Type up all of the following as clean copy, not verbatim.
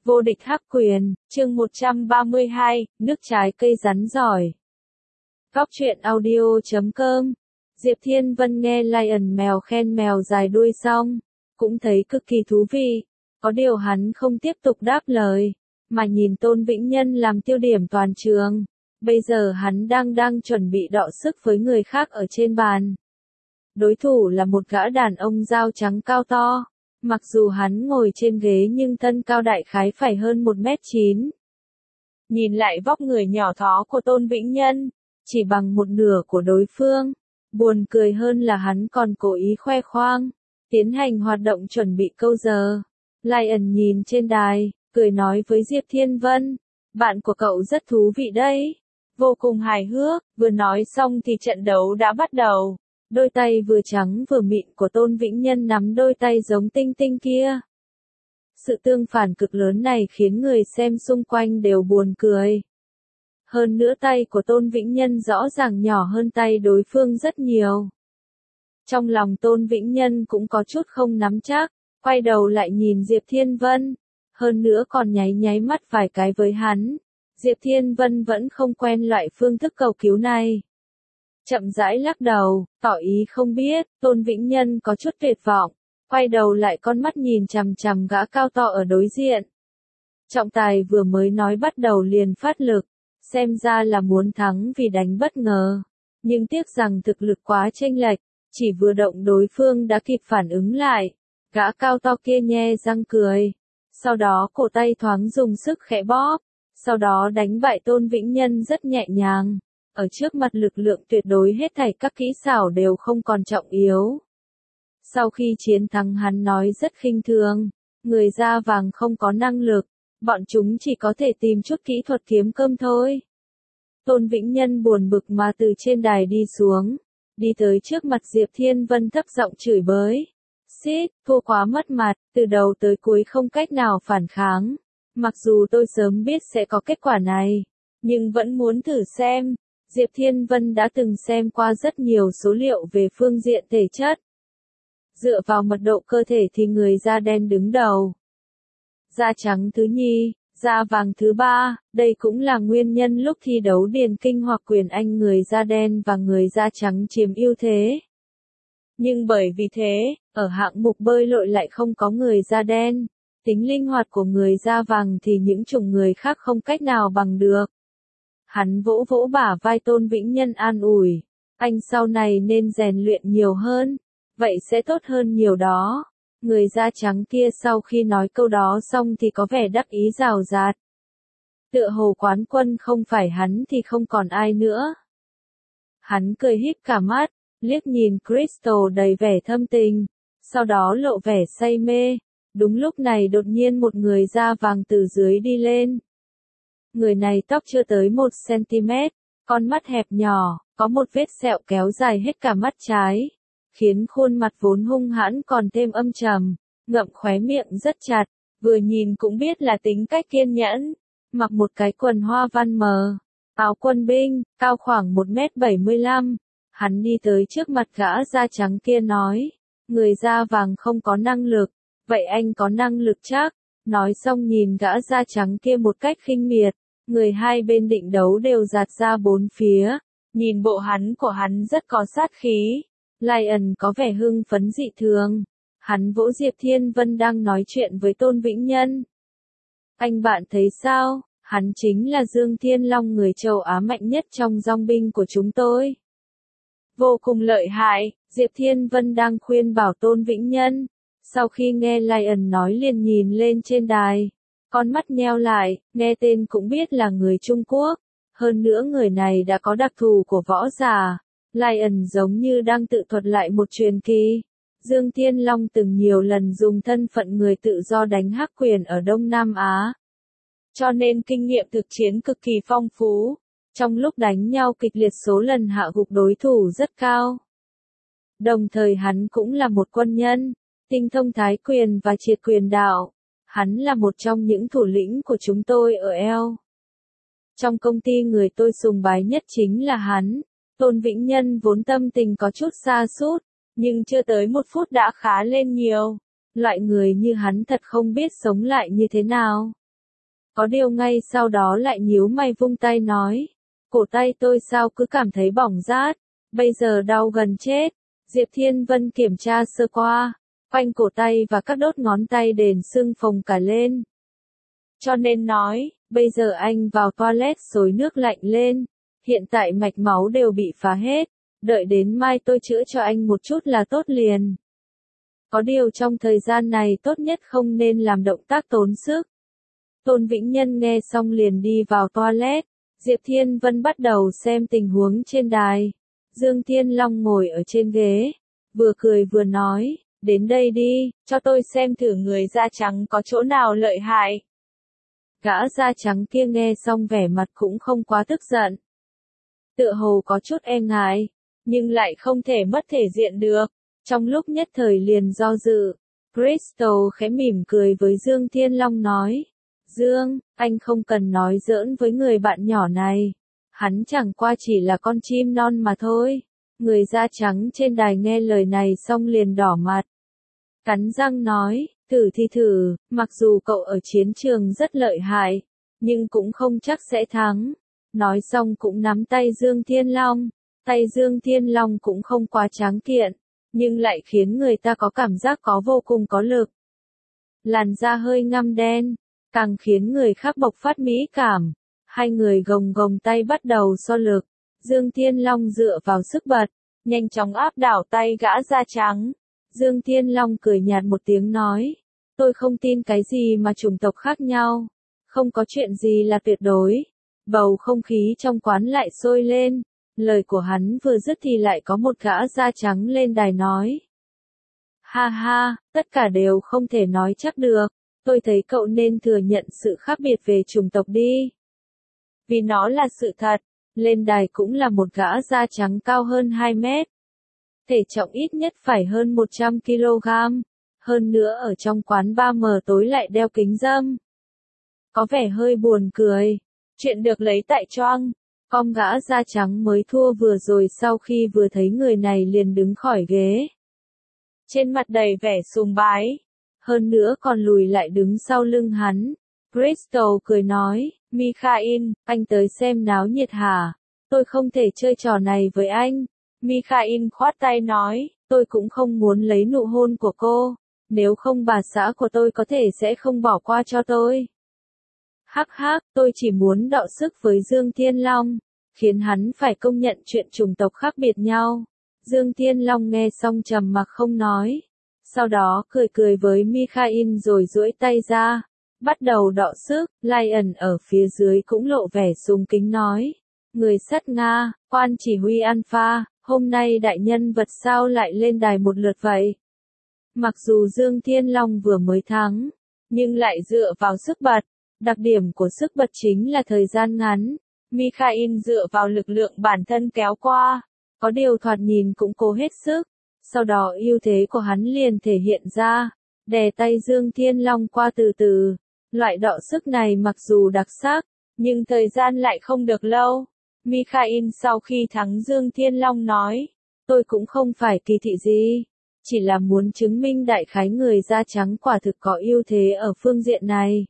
Vô địch hắc quyền, chương 132, nước trái cây rắn giỏi. Góc truyện audio.com. Diệp Thiên Vân nghe Lion mèo khen mèo dài đuôi xong, cũng thấy cực kỳ thú vị. Có điều hắn không tiếp tục đáp lời, mà nhìn Tôn Vĩnh Nhân làm tiêu điểm toàn trường. Bây giờ hắn đang chuẩn bị đọ sức với người khác ở trên bàn. Đối thủ là một gã đàn ông dao trắng cao to. Mặc dù hắn ngồi trên ghế nhưng thân cao đại khái phải hơn 1m9. Nhìn lại vóc người nhỏ thó của Tôn Vĩnh Nhân, chỉ bằng một nửa của đối phương. Buồn cười hơn là hắn còn cố ý khoe khoang, tiến hành hoạt động chuẩn bị câu giờ. Lion nhìn trên đài, cười nói với Diệp Thiên Vân, bạn của cậu rất thú vị đấy, vô cùng hài hước. Vừa nói xong thì trận đấu đã bắt đầu. Đôi tay vừa trắng vừa mịn của Tôn Vĩnh Nhân nắm đôi tay giống tinh tinh kia. Sự tương phản cực lớn này khiến người xem xung quanh đều buồn cười. Hơn nữa tay của Tôn Vĩnh Nhân rõ ràng nhỏ hơn tay đối phương rất nhiều. Trong lòng Tôn Vĩnh Nhân cũng có chút không nắm chắc, quay đầu lại nhìn Diệp Thiên Vân, hơn nữa còn nháy mắt vài cái với hắn. Diệp Thiên Vân vẫn không quen loại phương thức cầu cứu này. Chậm rãi lắc đầu, tỏ ý không biết. Tôn Vĩnh Nhân có chút tuyệt vọng, quay đầu lại con mắt nhìn chằm chằm gã cao to ở đối diện. Trọng tài vừa mới nói bắt đầu liền phát lực, xem ra là muốn thắng vì đánh bất ngờ. Nhưng tiếc rằng thực lực quá chênh lệch, chỉ vừa động đối phương đã kịp phản ứng lại. Gã cao to kia nhe răng cười, sau đó cổ tay thoáng dùng sức khẽ bóp, sau đó đánh bại Tôn Vĩnh Nhân rất nhẹ nhàng. Ở trước mặt lực lượng tuyệt đối hết thảy các kỹ xảo đều không còn trọng yếu. Sau khi chiến thắng hắn nói rất khinh thường, người da vàng không có năng lực, bọn chúng chỉ có thể tìm chút kỹ thuật kiếm cơm thôi. Tôn Vĩnh Nhân buồn bực mà từ trên đài đi xuống, đi tới trước mặt Diệp Thiên Vân thấp giọng chửi bới. Xít, thua quá mất mặt, từ đầu tới cuối không cách nào phản kháng. Mặc dù tôi sớm biết sẽ có kết quả này, nhưng vẫn muốn thử xem. Diệp Thiên Vân đã từng xem qua rất nhiều số liệu về phương diện thể chất. Dựa vào mật độ cơ thể thì người da đen đứng đầu. Da trắng thứ nhì, da vàng thứ ba, đây cũng là nguyên nhân lúc thi đấu điền kinh hoặc quyền Anh người da đen và người da trắng chiếm ưu thế. Nhưng bởi vì thế, ở hạng mục bơi lội lại không có người da đen. Tính linh hoạt của người da vàng thì những chủng người khác không cách nào bằng được. Hắn vỗ vỗ bả vai Tôn Vĩnh Nhân an ủi, anh sau này nên rèn luyện nhiều hơn, vậy sẽ tốt hơn nhiều đó. Người da trắng kia sau khi nói câu đó xong thì có vẻ đắc ý rào rạt. Tựa hồ quán quân không phải hắn thì không còn ai nữa. Hắn cười híp cả mắt, liếc nhìn Crystal đầy vẻ thâm tình, sau đó lộ vẻ say mê. Đúng lúc này đột nhiên một người da vàng từ dưới đi lên. Người này tóc chưa tới 1cm, con mắt hẹp nhỏ, có một vết sẹo kéo dài hết cả mắt trái, khiến khuôn mặt vốn hung hãn còn thêm âm trầm, ngậm khóe miệng rất chặt, vừa nhìn cũng biết là tính cách kiên nhẫn, mặc một cái quần hoa văn mờ, áo quân binh, cao khoảng 1m75, hắn đi tới trước mặt gã da trắng kia nói, người da vàng không có năng lực, vậy anh có năng lực chắc, nói xong nhìn gã da trắng kia một cách khinh miệt. Người hai bên định đấu đều giạt ra bốn phía, nhìn bộ của hắn rất có sát khí. Lion có vẻ hưng phấn dị thường. Hắn vỗ Diệp Thiên Vân đang nói chuyện với Tôn Vĩnh Nhân. Anh bạn thấy sao, hắn chính là Dương Thiên Long, người châu Á mạnh nhất trong dong binh của chúng tôi. Vô cùng lợi hại, Diệp Thiên Vân đang khuyên bảo Tôn Vĩnh Nhân. Sau khi nghe Lion nói liền nhìn lên trên đài. Con mắt nheo lại, nghe tên cũng biết là người Trung Quốc. Hơn nữa người này đã có đặc thù của võ giả. Lion giống như đang tự thuật lại một truyền kỳ. Dương Thiên Long từng nhiều lần dùng thân phận người tự do đánh hắc quyền ở Đông Nam Á. Cho nên kinh nghiệm thực chiến cực kỳ phong phú. Trong lúc đánh nhau kịch liệt số lần hạ gục đối thủ rất cao. Đồng thời hắn cũng là một quân nhân, tinh thông thái quyền và triệt quyền đạo. Hắn là một trong những thủ lĩnh của chúng tôi ở eo. Trong công ty người tôi sùng bái nhất chính là hắn. Tôn Vĩnh Nhân vốn tâm tình có chút sa sút, nhưng chưa tới 1 phút đã khá lên nhiều. Loại người như hắn thật không biết sống lại như thế nào. Có điều ngay sau đó lại nhíu mày vung tay nói. Cổ tay tôi sao cứ cảm thấy bỏng rát, bây giờ đau gần chết. Diệp Thiên Vân kiểm tra sơ qua, quanh cổ tay và các đốt ngón tay đền sưng phồng cả lên. Cho nên nói, bây giờ anh vào toilet xối nước lạnh lên, hiện tại mạch máu đều bị phá hết, đợi đến mai tôi chữa cho anh một chút là tốt liền. Có điều trong thời gian này tốt nhất không nên làm động tác tốn sức. Tôn Vĩnh Nhân nghe xong liền đi vào toilet, Diệp Thiên Vân bắt đầu xem tình huống trên đài. Dương Thiên Long ngồi ở trên ghế, vừa cười vừa nói, đến đây đi, cho tôi xem thử người da trắng có chỗ nào lợi hại. Gã da trắng kia nghe xong vẻ mặt cũng không quá tức giận. Tựa hồ có chút e ngại, nhưng lại không thể mất thể diện được. Trong lúc nhất thời liền do dự, Crystal khẽ mỉm cười với Dương Thiên Long nói. Dương, anh không cần nói giỡn với người bạn nhỏ này. Hắn chẳng qua chỉ là con chim non mà thôi. Người da trắng trên đài nghe lời này xong liền đỏ mặt. Cắn răng nói, thử thì thử, mặc dù cậu ở chiến trường rất lợi hại, nhưng cũng không chắc sẽ thắng. Nói xong cũng nắm tay Dương Thiên Long. Tay Dương Thiên Long cũng không quá tráng kiện, nhưng lại khiến người ta có cảm giác có vô cùng có lực. Làn da hơi ngăm đen, càng khiến người khác bộc phát mỹ cảm. Hai người gồng gồng tay bắt đầu so lực. Dương Thiên Long dựa vào sức bật, nhanh chóng áp đảo tay gã da trắng. Dương Thiên Long cười nhạt một tiếng nói, tôi không tin cái gì mà chủng tộc khác nhau. Không có chuyện gì là tuyệt đối. Bầu không khí trong quán lại sôi lên. Lời của hắn vừa dứt thì lại có một gã da trắng lên đài nói. Ha ha, tất cả đều không thể nói chắc được. Tôi thấy cậu nên thừa nhận sự khác biệt về chủng tộc đi. Vì nó là sự thật. Lên đài cũng là một gã da trắng cao hơn 2 mét. Thể trọng ít nhất phải hơn 100 kg. Hơn nữa ở trong quán 3M tối lại đeo kính râm. Có vẻ hơi buồn cười. Chuyện được lấy tại choang. Con gã da trắng mới thua vừa rồi sau khi vừa thấy người này liền đứng khỏi ghế. Trên mặt đầy vẻ sùng bái. Hơn nữa còn lùi lại đứng sau lưng hắn. Crystal cười nói, Mikhail, anh tới xem náo nhiệt hả? Tôi không thể chơi trò này với anh. Mikhail khoát tay nói, tôi cũng không muốn lấy nụ hôn của cô. Nếu không bà xã của tôi có thể sẽ không bỏ qua cho tôi. Hắc hắc, tôi chỉ muốn đọ sức với Dương Thiên Long, khiến hắn phải công nhận chuyện chủng tộc khác biệt nhau. Dương Thiên Long nghe xong trầm mặc không nói. Sau đó cười cười với Mikhail rồi duỗi tay ra. Bắt đầu đọ sức, Lion ở phía dưới cũng lộ vẻ sùng kính nói. Người sắt Nga, quan chỉ huy Alpha, hôm nay đại nhân vật sao lại lên đài một lượt vậy? Mặc dù Dương Thiên Long vừa mới thắng, nhưng lại dựa vào sức bật. Đặc điểm của sức bật chính là thời gian ngắn. Mikhail dựa vào lực lượng bản thân kéo qua. Có điều thoạt nhìn cũng cố hết sức. Sau đó ưu thế của hắn liền thể hiện ra. Đè tay Dương Thiên Long qua từ từ. Loại đọ sức này mặc dù đặc sắc, nhưng thời gian lại không được lâu. Mikhail sau khi thắng Dương Thiên Long nói. Tôi cũng không phải kỳ thị gì. Chỉ là muốn chứng minh đại khái người da trắng quả thực có ưu thế ở phương diện này.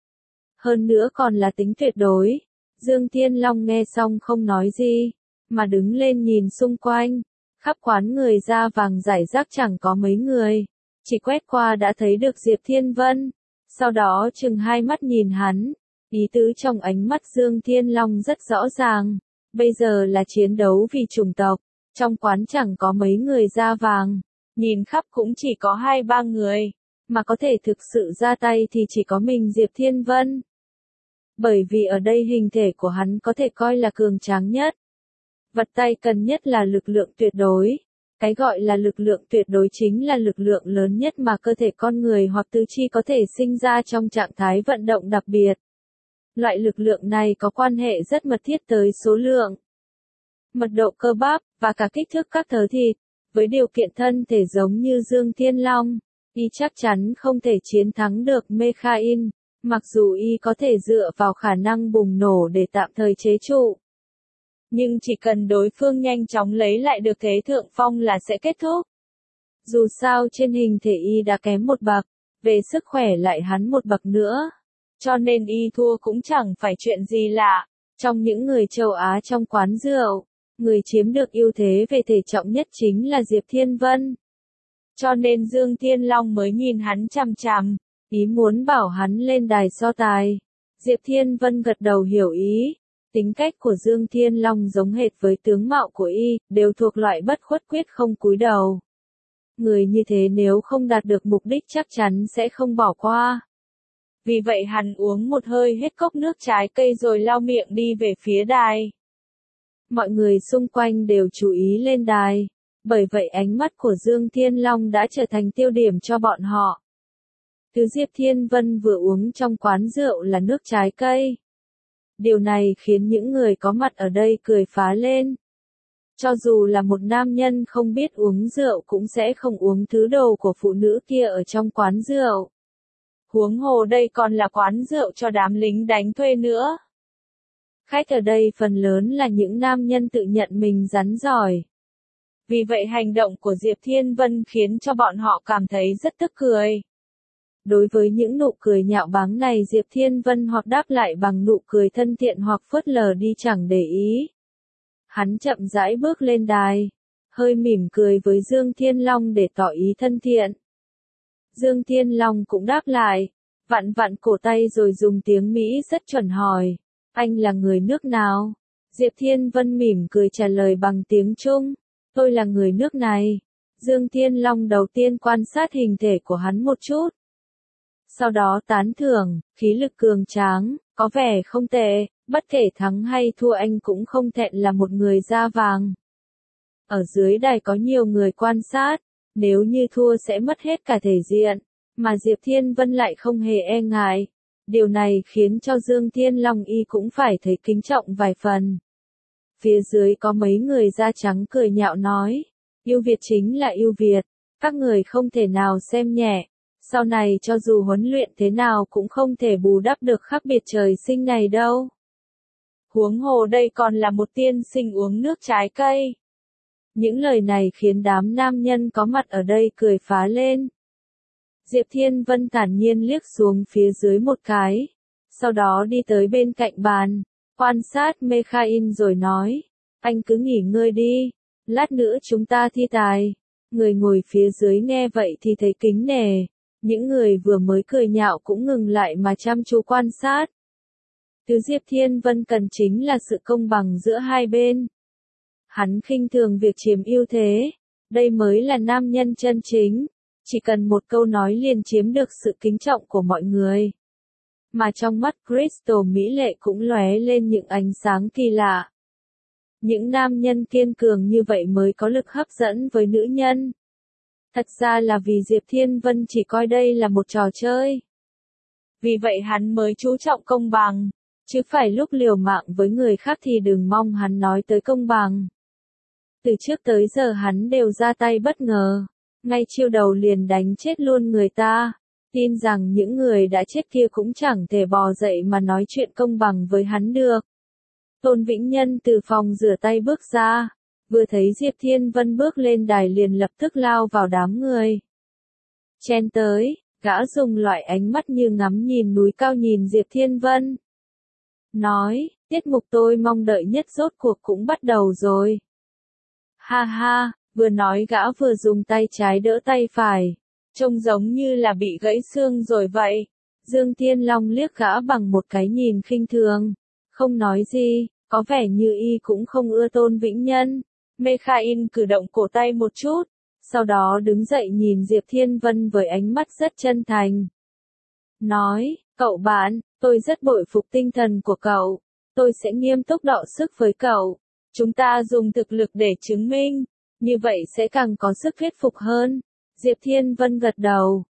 Hơn nữa còn là tính tuyệt đối. Dương Thiên Long nghe xong không nói gì, mà đứng lên nhìn xung quanh. Khắp quán người da vàng rải rác chẳng có mấy người. Chỉ quét qua đã thấy được Diệp Thiên Vân. Sau đó chừng hai mắt nhìn hắn. Ý tứ trong ánh mắt Dương Thiên Long rất rõ ràng. Bây giờ là chiến đấu vì chủng tộc. Trong quán chẳng có mấy người da vàng. Nhìn khắp cũng chỉ có 2-3 người. Mà có thể thực sự ra tay thì chỉ có mình Diệp Thiên Vân. Bởi vì ở đây hình thể của hắn có thể coi là cường tráng nhất. Vật tay cần nhất là lực lượng tuyệt đối. Cái gọi là lực lượng tuyệt đối chính là lực lượng lớn nhất mà cơ thể con người hoặc tứ chi có thể sinh ra trong trạng thái vận động đặc biệt. Loại lực lượng này có quan hệ rất mật thiết tới số lượng, mật độ cơ bắp, và cả kích thước các thớ thịt. Với điều kiện thân thể giống như Dương Thiên Long, y chắc chắn không thể chiến thắng được Mikhail. Mặc dù y có thể dựa vào khả năng bùng nổ để tạm thời chế trụ. Nhưng chỉ cần đối phương nhanh chóng lấy lại được thế thượng phong là sẽ kết thúc. Dù sao trên hình thể y đã kém một bậc, về sức khỏe lại hắn một bậc nữa. cho nên y thua cũng chẳng phải chuyện gì lạ. Trong những người châu Á trong quán rượu, người chiếm được ưu thế về thể trọng nhất chính là Diệp Thiên Vân. Cho nên Dương Thiên Long mới nhìn hắn chằm chằm, ý muốn bảo hắn lên đài so tài. Diệp Thiên Vân gật đầu hiểu ý. Tính cách của Dương Thiên Long giống hệt với tướng mạo của y, đều thuộc loại bất khuất quyết không cúi đầu. Người như thế nếu không đạt được mục đích chắc chắn sẽ không bỏ qua. Vì vậy hắn uống một hơi hết cốc nước trái cây rồi lau miệng đi về phía đài. Mọi người xung quanh đều chú ý lên đài. Bởi vậy ánh mắt của Dương Thiên Long đã trở thành tiêu điểm cho bọn họ. Thứ Diệp Thiên Vân vừa uống trong quán rượu là nước trái cây. Điều này khiến những người có mặt ở đây cười phá lên. Cho dù là một nam nhân không biết uống rượu cũng sẽ không uống thứ đồ của phụ nữ kia ở trong quán rượu. Huống hồ đây còn là quán rượu cho đám lính đánh thuê nữa. Khách ở đây phần lớn là những nam nhân tự nhận mình rắn giỏi. Vì vậy hành động của Diệp Thiên Vân khiến cho bọn họ cảm thấy rất tức cười. Đối với những nụ cười nhạo báng này Diệp Thiên Vân hoặc đáp lại bằng nụ cười thân thiện hoặc phớt lờ đi chẳng để ý. Hắn chậm rãi bước lên đài, hơi mỉm cười với Dương Thiên Long để tỏ ý thân thiện. Dương Thiên Long cũng đáp lại, vặn vặn cổ tay rồi dùng tiếng Mỹ rất chuẩn hỏi, anh là người nước nào? Diệp Thiên Vân mỉm cười trả lời bằng tiếng Trung, tôi là người nước này. Dương Thiên Long đầu tiên quan sát hình thể của hắn một chút. Sau đó tán thưởng, khí lực cường tráng, có vẻ không tệ, bất kể thắng hay thua anh cũng không thẹn là một người da vàng. Ở dưới đài có nhiều người quan sát, nếu như thua sẽ mất hết cả thể diện, mà Diệp Thiên Vân lại không hề e ngại. Điều này khiến cho Dương Thiên Long y cũng phải thấy kính trọng vài phần. Phía dưới có mấy người da trắng cười nhạo nói, yêu Việt chính là yêu Việt, các người không thể nào xem nhẹ. Sau này cho dù huấn luyện thế nào cũng không thể bù đắp được khác biệt trời sinh này đâu. Huống hồ đây còn là một tiên sinh uống nước trái cây. Những lời này khiến đám nam nhân có mặt ở đây cười phá lên. Diệp Thiên Vân thản nhiên liếc xuống phía dưới một cái. Sau đó đi tới bên cạnh bàn, quan sát Mikhail rồi nói, anh cứ nghỉ ngơi đi, lát nữa chúng ta thi tài. Người ngồi phía dưới nghe vậy thì thấy kính nể. Những người vừa mới cười nhạo cũng ngừng lại mà chăm chú quan sát. Thứ Diệp Thiên Vân cần chính là sự công bằng giữa hai bên. Hắn khinh thường việc chiếm ưu thế. Đây mới là nam nhân chân chính. Chỉ cần một câu nói liền chiếm được sự kính trọng của mọi người. Mà trong mắt Crystal mỹ lệ cũng lóe lên những ánh sáng kỳ lạ. Những nam nhân kiên cường như vậy mới có lực hấp dẫn với nữ nhân. Thật ra là vì Diệp Thiên Vân chỉ coi đây là một trò chơi. Vì vậy hắn mới chú trọng công bằng, chứ phải lúc liều mạng với người khác thì đừng mong hắn nói tới công bằng. Từ trước tới giờ hắn đều ra tay bất ngờ, ngay chiêu đầu liền đánh chết luôn người ta. Tin rằng những người đã chết kia cũng chẳng thể bò dậy mà nói chuyện công bằng với hắn được. Tôn Vĩnh Nhân từ phòng rửa tay bước ra. Vừa thấy Diệp Thiên Vân bước lên đài liền lập tức lao vào đám người. Chen tới, gã dùng loại ánh mắt như ngắm nhìn núi cao nhìn Diệp Thiên Vân. Nói, tiết mục tôi mong đợi nhất rốt cuộc cũng bắt đầu rồi. Ha ha, vừa nói gã vừa dùng tay trái đỡ tay phải. Trông giống như là bị gãy xương rồi vậy. Dương Thiên Long liếc gã bằng một cái nhìn khinh thường. Không nói gì, có vẻ như y cũng không ưa Tôn Vĩnh Nhân. Mikhail cử động cổ tay một chút, sau đó đứng dậy nhìn Diệp Thiên Vân với ánh mắt rất chân thành. Nói, cậu bạn, tôi rất bội phục tinh thần của cậu, tôi sẽ nghiêm túc đọ sức với cậu. Chúng ta dùng thực lực để chứng minh, như vậy sẽ càng có sức thuyết phục hơn. Diệp Thiên Vân gật đầu,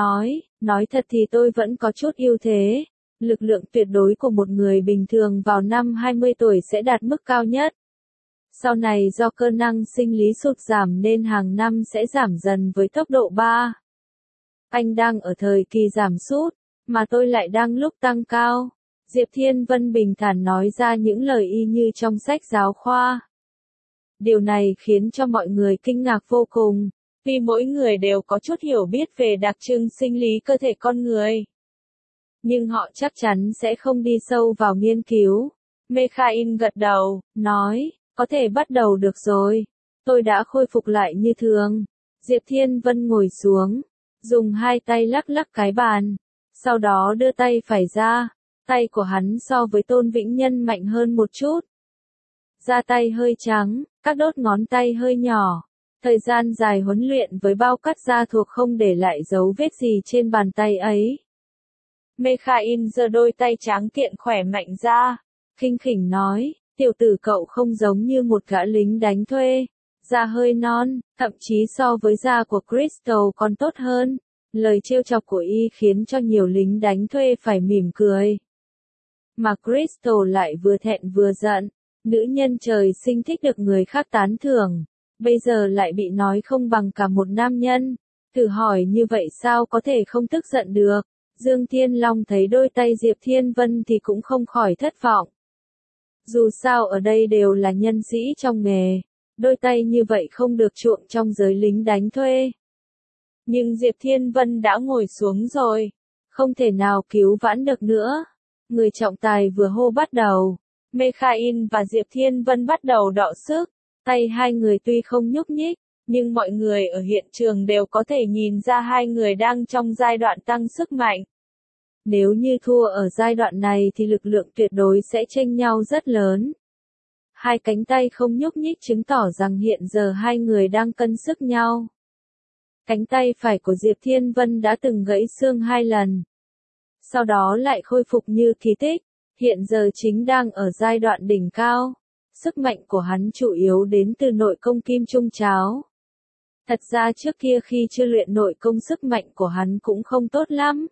nói thật thì tôi vẫn có chút ưu thế. Lực lượng tuyệt đối của một người bình thường vào năm 20 tuổi sẽ đạt mức cao nhất. Sau này do cơ năng sinh lý sụt giảm nên hàng năm sẽ giảm dần với tốc độ 3. Anh đang ở thời kỳ giảm sút, mà tôi lại đang lúc tăng cao. Diệp Thiên Vân bình thản nói ra những lời y như trong sách giáo khoa. Điều này khiến cho mọi người kinh ngạc vô cùng, vì mỗi người đều có chút hiểu biết về đặc trưng sinh lý cơ thể con người. nhưng họ chắc chắn sẽ không đi sâu vào nghiên cứu. Mikhail gật đầu, nói, có thể bắt đầu được rồi. Tôi đã khôi phục lại như thường. Diệp Thiên Vân ngồi xuống, dùng hai tay lắc lắc cái bàn, sau đó đưa tay phải ra. Tay của hắn so với Tôn Vĩnh Nhân mạnh hơn một chút. Da tay hơi trắng, các đốt ngón tay hơi nhỏ. Thời gian dài huấn luyện với bao cắt da thuộc không để lại dấu vết gì trên bàn tay ấy. Mikhail giơ đôi tay trắng kiện khỏe mạnh ra, khinh khỉnh nói, tiểu tử cậu không giống như một gã lính đánh thuê. Da hơi non, thậm chí so với da của Crystal còn tốt hơn. Lời trêu chọc của y khiến cho nhiều lính đánh thuê phải mỉm cười. Mà Crystal lại vừa thẹn vừa giận. Nữ nhân trời sinh thích được người khác tán thưởng. Bây giờ lại bị nói không bằng cả một nam nhân. Thử hỏi như vậy sao có thể không tức giận được. Dương Thiên Long thấy đôi tay Diệp Thiên Vân thì cũng không khỏi thất vọng. Dù sao ở đây đều là nhân sĩ trong nghề. Đôi tay như vậy không được chuộng trong giới lính đánh thuê. Nhưng Diệp Thiên Vân đã ngồi xuống rồi. Không thể nào cứu vãn được nữa. Người trọng tài vừa hô bắt đầu. Mikhail và Diệp Thiên Vân bắt đầu đọ sức. Tay hai người tuy không nhúc nhích, nhưng mọi người ở hiện trường đều có thể nhìn ra hai người đang trong giai đoạn tăng sức mạnh. Nếu như thua ở giai đoạn này thì lực lượng tuyệt đối sẽ chênh nhau rất lớn. Hai cánh tay không nhúc nhích chứng tỏ rằng hiện giờ hai người đang cân sức nhau. Cánh tay phải của Diệp Thiên Vân đã từng gãy xương 2 lần. Sau đó lại khôi phục như kỳ tích. Hiện giờ chính đang ở giai đoạn đỉnh cao. Sức mạnh của hắn chủ yếu đến từ nội công kim trung cháo. Thật ra trước kia khi chưa luyện nội công sức mạnh của hắn cũng không tốt lắm.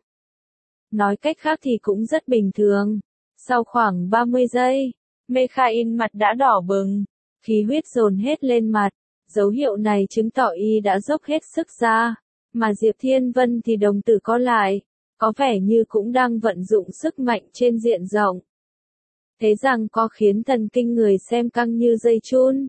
Nói cách khác thì cũng rất bình thường. Sau khoảng 30 giây, Mikhail mặt đã đỏ bừng, khí huyết dồn hết lên mặt. Dấu hiệu này chứng tỏ y đã dốc hết sức ra. Mà Diệp Thiên Vân thì đồng tử co lại. Có vẻ như cũng đang vận dụng sức mạnh trên diện rộng. Thế rằng có khiến thần kinh người xem căng như dây chun.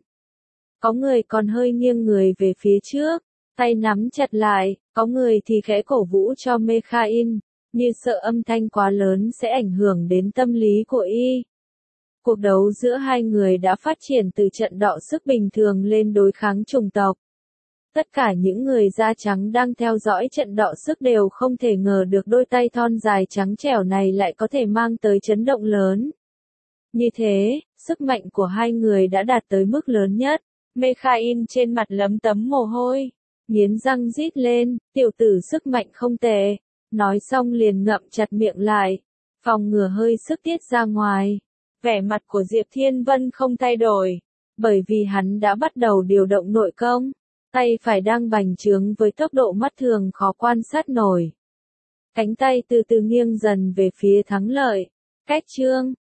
Có người còn hơi nghiêng người về phía trước, tay nắm chặt lại, có người thì khẽ cổ vũ cho Mikhail, như sợ âm thanh quá lớn sẽ ảnh hưởng đến tâm lý của y. Cuộc đấu giữa hai người đã phát triển từ trận đọ sức bình thường lên đối kháng chủng tộc. Tất cả những người da trắng đang theo dõi trận đọ sức đều không thể ngờ được đôi tay thon dài trắng trẻo này lại có thể mang tới chấn động lớn. Như thế, sức mạnh của hai người đã đạt tới mức lớn nhất. Mikhail trên mặt lấm tấm mồ hôi, nghiến răng rít lên, tiểu tử sức mạnh không tệ. Nói xong liền ngậm chặt miệng lại, phòng ngừa hơi sức tiết ra ngoài. Vẻ mặt của Diệp Thiên Vân không thay đổi, bởi vì hắn đã bắt đầu điều động nội công. Tay phải đang bành trướng với tốc độ mắt thường khó quan sát nổi. Cánh tay từ từ nghiêng dần về phía thắng lợi. Cách chương